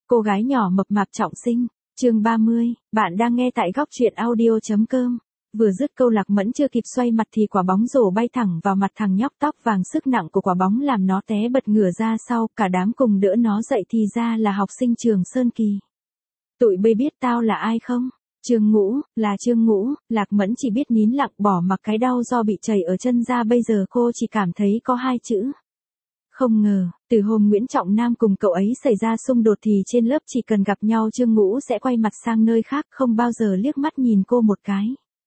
Cô gái nhỏ mập mạp trọng sinh, chương 30, bạn đang nghe tại góc truyện audio.com. Vừa dứt câu Lạc Mẫn chưa kịp xoay mặt thì quả bóng rổ bay thẳng vào mặt thằng nhóc tóc vàng, sức nặng của quả bóng làm nó té bật ngửa ra sau, cả đám cùng đỡ nó dậy thì ra là học sinh trường Sơn Kỳ. Tụi bây biết tao là ai không? Trương Ngũ, là Trương Ngũ. Lạc Mẫn chỉ biết nín lặng bỏ mặc cái đau do bị trầy ở chân ra, bây giờ cô chỉ cảm thấy có hai chữ. Không ngờ, từ hôm Nguyễn Trọng Nam cùng cậu ấy xảy ra xung đột thì trên lớp chỉ cần gặp nhau Trương Ngũ sẽ quay mặt sang nơi khác, không bao giờ liếc mắt nhìn cô một cái.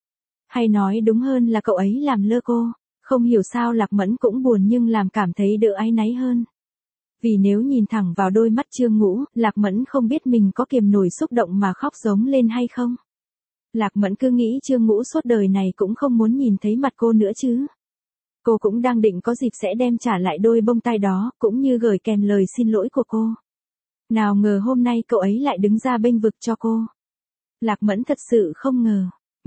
Hay nói đúng hơn là cậu ấy làm lơ cô. Không hiểu sao Lạc Mẫn cũng buồn nhưng làm cảm thấy đỡ áy náy hơn. Vì nếu nhìn thẳng vào đôi mắt Trương Ngũ, Lạc Mẫn không biết mình có kiềm nổi xúc động mà khóc giống lên hay không. Lạc Mẫn cứ nghĩ Trương Ngũ suốt đời này cũng không muốn nhìn thấy mặt cô nữa chứ. Cô cũng đang định có dịp sẽ đem trả lại đôi bông tai đó, cũng như gửi kèm lời xin lỗi của cô. Nào ngờ hôm nay cậu ấy lại đứng ra bênh vực cho cô. Lạc Mẫn thật sự không ngờ.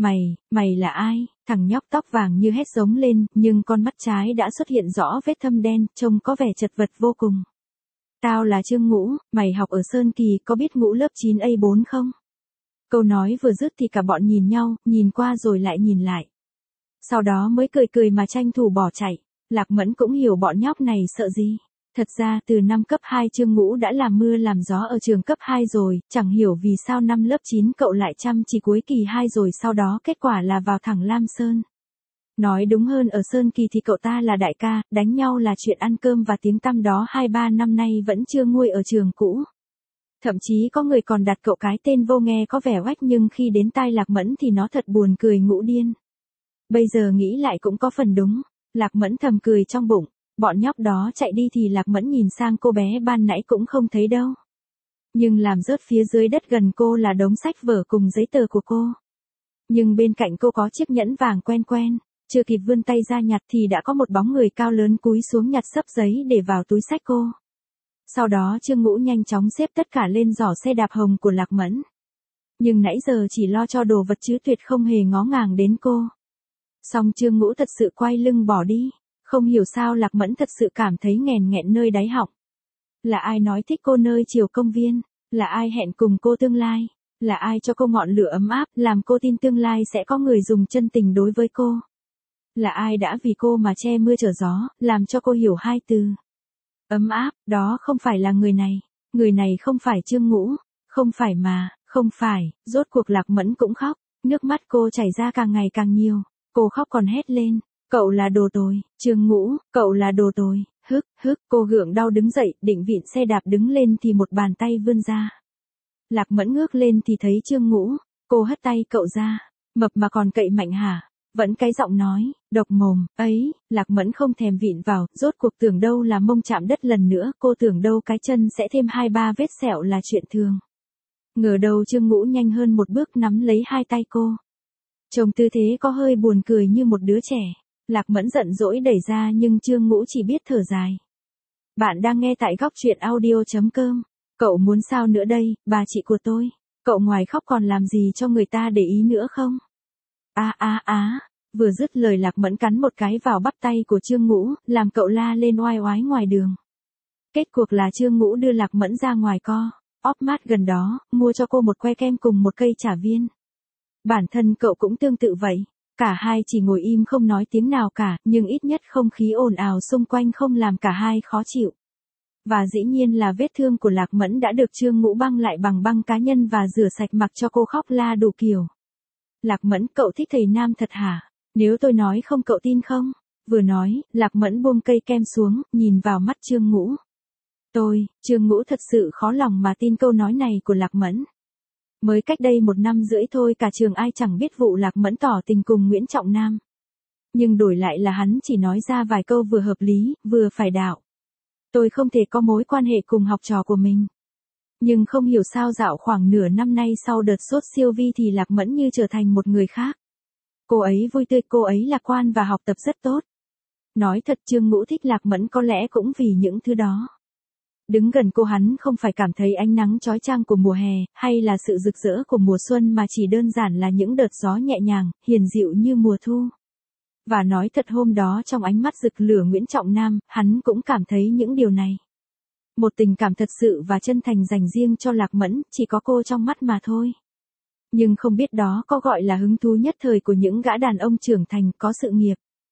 Mày là ai? Thằng nhóc tóc vàng như hét giống lên, nhưng con mắt trái đã xuất hiện rõ vết thâm đen, trông có vẻ chật vật vô cùng. Tao là Trương Ngũ, mày học ở Sơn Kỳ, có biết Ngũ lớp 9A4 không? Câu nói vừa dứt thì cả bọn nhìn nhau, nhìn qua rồi lại nhìn lại. Sau đó mới cười mà tranh thủ bỏ chạy. Lạc Mẫn cũng hiểu bọn nhóc này sợ gì. Thật ra từ năm cấp 2 Trương Ngũ đã làm mưa làm gió ở trường cấp 2 rồi, chẳng hiểu vì sao năm lớp 9 cậu lại chăm chỉ cuối kỳ 2 rồi sau đó kết quả là vào thẳng Lam Sơn. Nói đúng hơn ở Sơn Kỳ thì cậu ta là đại ca, đánh nhau là chuyện ăn cơm và tiếng tăm đó 2-3 năm nay vẫn chưa nguôi ở trường cũ. Thậm chí có người còn đặt cậu cái tên vô nghe có vẻ oách nhưng khi đến tai Lạc Mẫn thì nó thật buồn cười ngũ điên. Bây giờ nghĩ lại cũng có phần đúng, Lạc Mẫn thầm cười trong bụng, bọn nhóc đó chạy đi thì Lạc Mẫn nhìn sang cô bé ban nãy cũng không thấy đâu. Nhưng làm rớt phía dưới đất gần cô là đống sách vở cùng giấy tờ của cô. Nhưng bên cạnh cô có chiếc nhẫn vàng quen, chưa kịp vươn tay ra nhặt thì đã có một bóng người cao lớn cúi xuống nhặt xấp giấy để vào túi sách cô. Sau đó Trương Ngũ nhanh chóng xếp tất cả lên giỏ xe đạp hồng của Lạc Mẫn. Nhưng nãy giờ chỉ lo cho đồ vật chứ tuyệt không hề ngó ngàng đến cô. Xong Trương Ngũ thật sự quay lưng bỏ đi, không hiểu sao Lạc Mẫn thật sự cảm thấy nghẹn nơi đáy họng. Là ai nói thích cô nơi chiều công viên, là ai hẹn cùng cô tương lai, là ai cho cô ngọn lửa ấm áp, làm cô tin tương lai sẽ có người dùng chân tình đối với cô. Là ai đã vì cô mà che mưa chở gió, làm cho cô hiểu hai từ. Ấm áp, đó không phải là người này không phải Trương Ngũ, không phải, rốt cuộc Lạc Mẫn cũng khóc, nước mắt cô chảy ra càng ngày càng nhiều. Cô khóc còn hét lên, cậu là đồ tồi, Trương Ngũ, cậu là đồ tồi, hức, cô gượng đau đứng dậy, định vịn xe đạp đứng lên thì một bàn tay vươn ra. Lạc Mẫn ngước lên thì thấy Trương Ngũ, cô hất tay cậu ra, mập mà còn cậy mạnh hả? Vẫn cái giọng nói, độc mồm, ấy, Lạc Mẫn không thèm vịn vào, rốt cuộc tưởng đâu là mông chạm đất lần nữa, cô tưởng đâu cái chân sẽ thêm 2-3 vết sẹo là chuyện thường. Ngờ đâu Trương Ngũ nhanh hơn một bước nắm lấy hai tay cô. Trông tư thế có hơi buồn cười như một đứa trẻ. Lạc Mẫn giận dỗi đẩy ra nhưng Trương Ngũ chỉ biết thở dài. Bạn đang nghe tại góc truyện audio.com. Cậu muốn sao nữa đây, bà chị của tôi? Cậu ngoài khóc còn làm gì cho người ta để ý nữa không? Vừa dứt lời Lạc Mẫn cắn một cái vào bắp tay của Trương Ngũ, làm cậu la lên oai oái ngoài đường. Kết cuộc là Trương Ngũ đưa Lạc Mẫn ra ngoài óp mát gần đó, mua cho cô một que kem cùng một cây trà viên. Bản thân cậu cũng tương tự vậy. Cả hai chỉ ngồi im không nói tiếng nào cả, nhưng ít nhất không khí ồn ào xung quanh không làm cả hai khó chịu. Và dĩ nhiên là vết thương của Lạc Mẫn đã được Trương Ngũ băng lại bằng băng cá nhân và rửa sạch mặc cho cô khóc la đủ kiểu. Lạc Mẫn, cậu thích thầy Nam thật hả? Nếu tôi nói không cậu tin không? Vừa nói, Lạc Mẫn buông cây kem xuống, nhìn vào mắt Trương Ngũ. Trương Ngũ thật sự khó lòng mà tin câu nói này của Lạc Mẫn. Mới cách đây 1 năm rưỡi thôi cả trường ai chẳng biết vụ Lạc Mẫn tỏ tình cùng Nguyễn Trọng Nam. Nhưng đổi lại là hắn chỉ nói ra vài câu vừa hợp lý, vừa phải đạo. Tôi không thể có mối quan hệ cùng học trò của mình. Nhưng không hiểu sao dạo khoảng nửa năm nay sau đợt sốt siêu vi thì Lạc Mẫn như trở thành một người khác. Cô ấy vui tươi, cô ấy lạc quan và học tập rất tốt. Nói thật Trương Ngũ thích Lạc Mẫn có lẽ cũng vì những thứ đó. Đứng gần cô hắn không phải cảm thấy ánh nắng chói chang của mùa hè, hay là sự rực rỡ của mùa xuân mà chỉ đơn giản là những đợt gió nhẹ nhàng, hiền dịu như mùa thu. Và nói thật hôm đó trong ánh mắt rực lửa Nguyễn Trọng Nam, hắn cũng cảm thấy những điều này. Một tình cảm thật sự và chân thành dành riêng cho Lạc Mẫn, chỉ có cô trong mắt mà thôi. Nhưng không biết đó có gọi là hứng thú nhất thời của những gã đàn ông trưởng thành có sự nghiệp.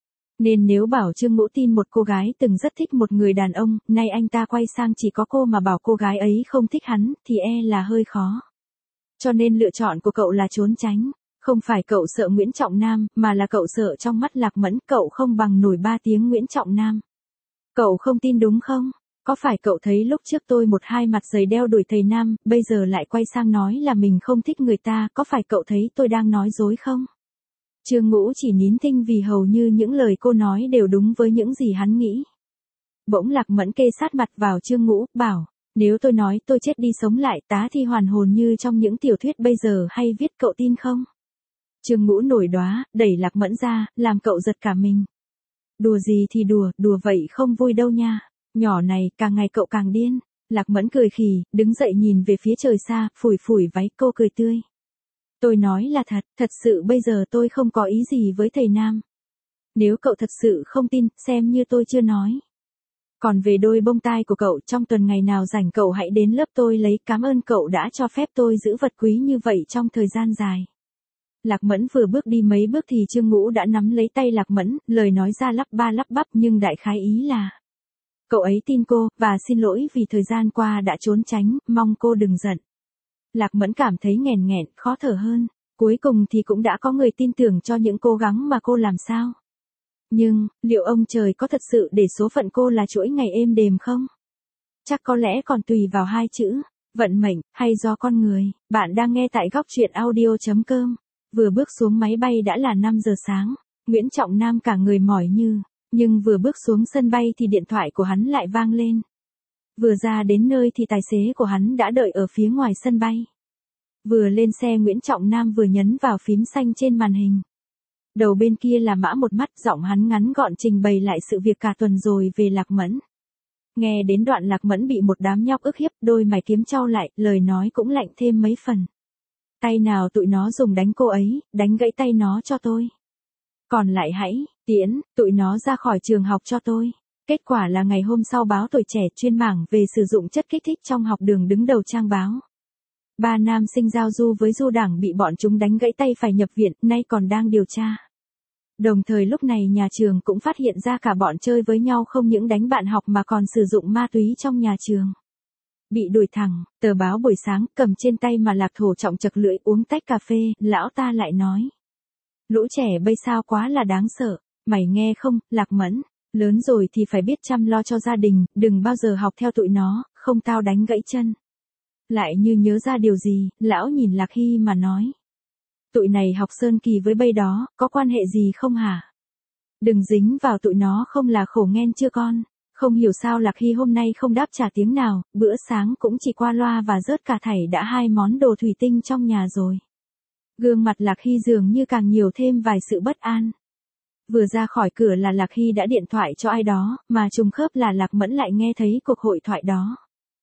Nên nếu bảo Trương Ngũ tin một cô gái từng rất thích một người đàn ông, nay anh ta quay sang chỉ có cô mà bảo cô gái ấy không thích hắn, thì là hơi khó. Cho nên lựa chọn của cậu là trốn tránh. Không phải cậu sợ Nguyễn Trọng Nam, mà là cậu sợ trong mắt Lạc Mẫn cậu không bằng nổi 3 tiếng Nguyễn Trọng Nam. Cậu không tin đúng không? Có phải cậu thấy lúc trước tôi một hai mặt dày đeo đuổi thầy Nam, bây giờ lại quay sang nói là mình không thích người ta, có phải cậu thấy tôi đang nói dối không? Trương Ngũ chỉ nín thinh vì hầu như những lời cô nói đều đúng với những gì hắn nghĩ. Bỗng Lạc Mẫn kê sát mặt vào Trương Ngũ, bảo, nếu tôi nói tôi chết đi sống lại tá thi hoàn hồn như trong những tiểu thuyết bây giờ hay viết cậu tin không? Trương Ngũ nổi đoá, đẩy Lạc Mẫn ra, làm cậu giật cả mình. Đùa gì thì đùa, đùa vậy không vui đâu nha. Nhỏ này, càng ngày cậu càng điên. Lạc Mẫn cười khì, đứng dậy nhìn về phía trời xa, phủi phủi váy cô cười tươi. Tôi nói là thật sự bây giờ tôi không có ý gì với thầy Nam. Nếu cậu thật sự không tin, xem như tôi chưa nói. Còn về đôi bông tai của cậu, trong tuần ngày nào rảnh cậu hãy đến lớp tôi lấy, cảm ơn cậu đã cho phép tôi giữ vật quý như vậy trong thời gian dài. Lạc Mẫn vừa bước đi mấy bước thì Trương Ngũ đã nắm lấy tay Lạc Mẫn, lời nói ra lắp ba lắp bắp nhưng đại khái ý là. Cậu ấy tin cô, và xin lỗi vì thời gian qua đã trốn tránh, mong cô đừng giận. Lạc Mẫn cảm thấy nghẹn nghẹn, khó thở hơn. Cuối cùng thì cũng đã có người tin tưởng cho những cố gắng mà cô làm sao. Nhưng, liệu ông trời có thật sự để số phận cô là chuỗi ngày êm đềm không? Chắc có lẽ còn tùy vào hai chữ, vận mệnh, hay do con người. Bạn đang nghe tại góc truyện audio.com. Vừa bước xuống máy bay đã là 5 giờ sáng. Nguyễn Trọng Nam cả người mỏi như. Nhưng vừa bước xuống sân bay thì điện thoại của hắn lại vang lên. Vừa ra đến nơi thì tài xế của hắn đã đợi ở phía ngoài sân bay. Vừa lên xe Nguyễn Trọng Nam vừa nhấn vào phím xanh trên màn hình. Đầu bên kia là Mã Một Mắt, giọng hắn ngắn gọn trình bày lại sự việc cả tuần rồi về Lạc Mẫn. Nghe đến đoạn Lạc Mẫn bị một đám nhóc ức hiếp, đôi mày kiếm chau lại, lời nói cũng lạnh thêm mấy phần. Tay nào tụi nó dùng đánh cô ấy, đánh gãy tay nó cho tôi. Còn lại hãy tiễn tụi nó ra khỏi trường học cho tôi. Kết quả là ngày hôm sau báo Tuổi Trẻ chuyên mảng về sử dụng chất kích thích trong học đường đứng đầu trang báo. 3 nam sinh giao du với du đảng bị bọn chúng đánh gãy tay phải nhập viện, nay còn đang điều tra. Đồng thời lúc này nhà trường cũng phát hiện ra cả bọn chơi với nhau không những đánh bạn học mà còn sử dụng ma túy trong nhà trường. Bị đuổi thẳng, tờ báo buổi sáng cầm trên tay mà Lạc Thổ trọng chật lưỡi uống tách cà phê, lão ta lại nói. Lũ trẻ bây sao quá là đáng sợ, mày nghe không, Lạc Mẫn, lớn rồi thì phải biết chăm lo cho gia đình, đừng bao giờ học theo tụi nó, không tao đánh gãy chân. Lại như nhớ ra điều gì, lão nhìn Lạc Hy mà nói. Tụi này học Sơn Kỳ với bây đó, có quan hệ gì không hả? Đừng dính vào tụi nó không là khổ nghen chưa con. Không hiểu sao Lạc Hy hôm nay không đáp trả tiếng nào, bữa sáng cũng chỉ qua loa và rớt cả thảy đã 2 món đồ thủy tinh trong nhà rồi. Gương mặt Lạc Hy dường như càng nhiều thêm vài sự bất an. Vừa ra khỏi cửa là Lạc Hy đã điện thoại cho ai đó, mà trùng khớp là Lạc Mẫn lại nghe thấy cuộc hội thoại đó.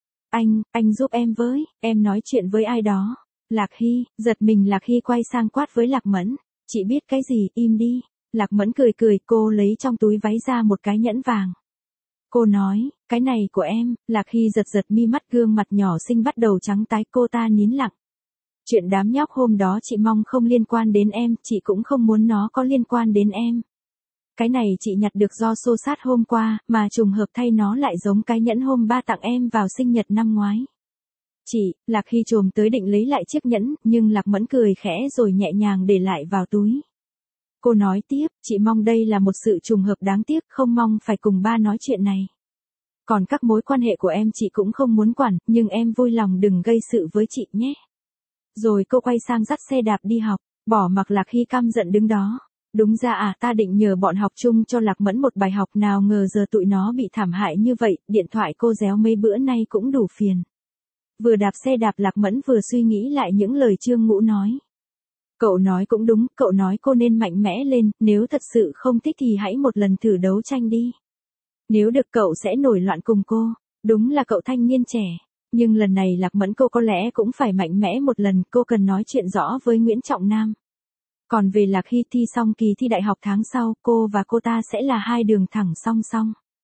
Anh giúp em với, em nói chuyện với ai đó. Lạc Hy, giật mình Lạc Hy quay sang quát với Lạc Mẫn. Chị biết cái gì, im đi. Lạc Mẫn cười cười, cô lấy trong túi váy ra một cái nhẫn vàng. Cô nói, cái này của em. Lạc Hy giật giật mi mắt, gương mặt nhỏ xinh bắt đầu trắng tái, cô ta nín lặng. Chuyện đám nhóc hôm đó chị mong không liên quan đến em, chị cũng không muốn nó có liên quan đến em. Cái này chị nhặt được do xô sát hôm qua, mà trùng hợp thay nó lại giống cái nhẫn hôm ba tặng em vào sinh nhật năm ngoái. Chị, Lạc Hy trồm tới định lấy lại chiếc nhẫn, nhưng Lạc Mẫn cười khẽ rồi nhẹ nhàng để lại vào túi. Cô nói tiếp, chị mong đây là một sự trùng hợp đáng tiếc, không mong phải cùng ba nói chuyện này. Còn các mối quan hệ của em chị cũng không muốn quản, nhưng em vui lòng đừng gây sự với chị nhé. Rồi cô quay sang dắt xe đạp đi học, bỏ mặc Lạc Hy căm giận đứng đó. Đúng ra ta định nhờ bọn học chung cho Lạc Mẫn một bài học, nào ngờ giờ tụi nó bị thảm hại như vậy, điện thoại cô réo mấy bữa nay cũng đủ phiền. Vừa đạp xe đạp Lạc Mẫn vừa suy nghĩ lại những lời Trương Ngũ nói. Cậu nói cũng đúng, cậu nói cô nên mạnh mẽ lên, nếu thật sự không thích thì hãy một lần thử đấu tranh đi. Nếu được cậu sẽ nổi loạn cùng cô, đúng là cậu thanh niên trẻ. Nhưng lần này Lạc Mẫn cô có lẽ cũng phải mạnh mẽ một lần, cô cần nói chuyện rõ với Nguyễn Trọng Nam. Còn về Lạc Hy thi xong kỳ thi đại học tháng sau, cô và cô ta sẽ là hai đường thẳng song song.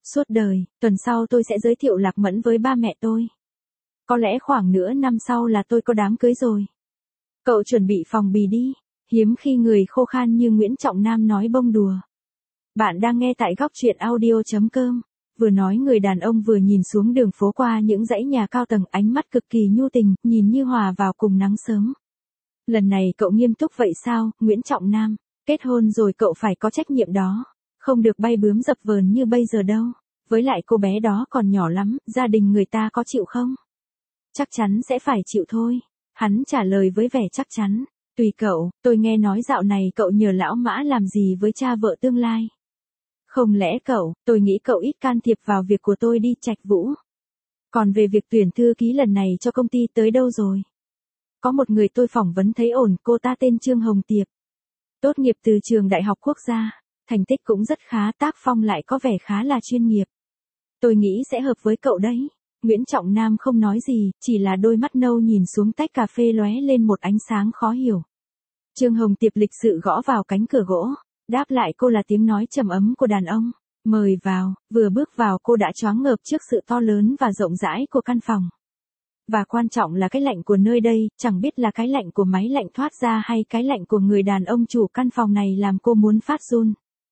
Suốt đời, tuần sau tôi sẽ giới thiệu Lạc Mẫn với ba mẹ tôi. Có lẽ khoảng nửa năm sau là tôi có đám cưới rồi. Cậu chuẩn bị phòng bì đi. Hiếm khi người khô khan như Nguyễn Trọng Nam nói bông đùa. Bạn đang nghe tại góc truyện audio.com. Vừa nói người đàn ông vừa nhìn xuống đường phố qua những dãy nhà cao tầng, ánh mắt cực kỳ nhu tình, nhìn như hòa vào cùng nắng sớm. Lần này cậu nghiêm túc vậy sao, Nguyễn Trọng Nam? Kết hôn rồi cậu phải có trách nhiệm đó. Không được bay bướm dập vờn như bây giờ đâu. Với lại cô bé đó còn nhỏ lắm, gia đình người ta có chịu không? Chắc chắn sẽ phải chịu thôi. Hắn trả lời với vẻ chắc chắn. Tùy cậu, tôi nghe nói dạo này cậu nhờ lão Mã làm gì với cha vợ tương lai. Không lẽ tôi nghĩ cậu ít can thiệp vào việc của tôi đi, Trạch Vũ. Còn về việc tuyển thư ký lần này cho công ty tới đâu rồi? Có một người tôi phỏng vấn thấy ổn, cô ta tên Trương Hồng Tiệp. Tốt nghiệp từ trường Đại học Quốc gia, thành tích cũng rất khá, tác phong lại có vẻ khá là chuyên nghiệp. Tôi nghĩ sẽ hợp với cậu đấy. Nguyễn Trọng Nam không nói gì, chỉ là đôi mắt nâu nhìn xuống tách cà phê lóe lên một ánh sáng khó hiểu. Trương Hồng Tiệp lịch sự gõ vào cánh cửa gỗ, đáp lại cô là tiếng nói trầm ấm của đàn ông. Mời vào. Vừa bước vào cô đã choáng ngợp trước sự to lớn và rộng rãi của căn phòng. Và quan trọng là cái lạnh của nơi đây, chẳng biết là cái lạnh của máy lạnh thoát ra hay cái lạnh của người đàn ông chủ căn phòng này làm cô muốn phát run.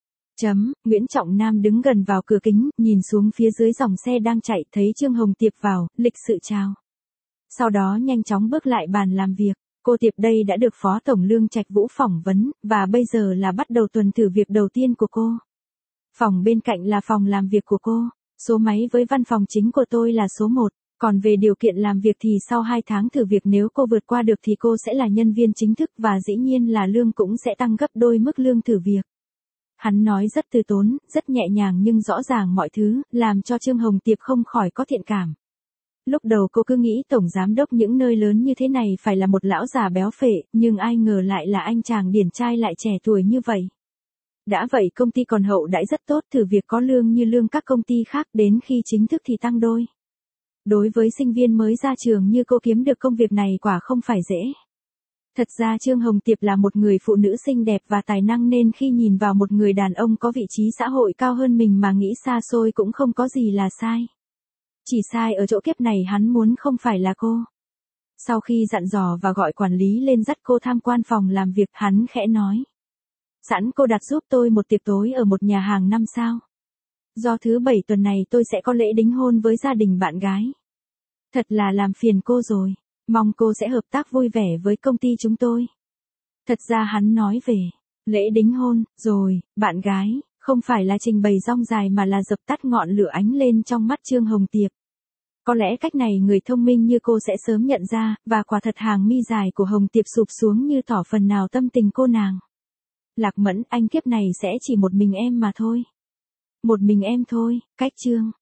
Nguyễn Trọng Nam đứng gần vào cửa kính, nhìn xuống phía dưới dòng xe đang chạy, thấy Trương Hồng Tiệp vào, lịch sự chào. Sau đó nhanh chóng bước lại bàn làm việc. Cô Tiệp đây đã được Phó Tổng Lương Trạch Vũ phỏng vấn, và bây giờ là bắt đầu tuần thử việc đầu tiên của cô. Phòng bên cạnh là phòng làm việc của cô. Số máy với văn phòng chính của tôi là số 1. Còn về điều kiện làm việc thì sau 2 tháng thử việc nếu cô vượt qua được thì cô sẽ là nhân viên chính thức và dĩ nhiên là lương cũng sẽ tăng gấp đôi mức lương thử việc. Hắn nói rất từ tốn, rất nhẹ nhàng nhưng rõ ràng mọi thứ, làm cho Trương Hồng Tiệp không khỏi có thiện cảm. Lúc đầu cô cứ nghĩ tổng giám đốc những nơi lớn như thế này phải là một lão già béo phệ, nhưng ai ngờ lại là anh chàng điển trai lại trẻ tuổi như vậy. Đã vậy công ty còn hậu đãi rất tốt, thử việc có lương như lương các công ty khác, đến khi chính thức thì tăng đôi. Đối với sinh viên mới ra trường như cô kiếm được công việc này quả không phải dễ. Thật ra Trương Hồng Tiệp là một người phụ nữ xinh đẹp và tài năng nên khi nhìn vào một người đàn ông có vị trí xã hội cao hơn mình mà nghĩ xa xôi cũng không có gì là sai. Chỉ sai ở chỗ kiếp này hắn muốn không phải là cô. Sau khi dặn dò và gọi quản lý lên dắt cô tham quan phòng làm việc, hắn khẽ nói. Sẵn cô đặt giúp tôi một tiệc tối ở một nhà hàng 5 sao. Do thứ 7 tuần này tôi sẽ có lễ đính hôn với gia đình bạn gái. Thật là làm phiền cô rồi. Mong cô sẽ hợp tác vui vẻ với công ty chúng tôi. Thật ra hắn nói về lễ đính hôn, rồi, bạn gái, không phải là trình bày rong dài mà là dập tắt ngọn lửa ánh lên trong mắt Trương Hồng Tiệp. Có lẽ cách này người thông minh như cô sẽ sớm nhận ra, và quả thật hàng mi dài của Hồng Tiệp sụp xuống như tỏ phần nào tâm tình cô nàng. Lạc Mẫn, anh kiếp này sẽ chỉ một mình em mà thôi. Một mình em thôi, cách Trương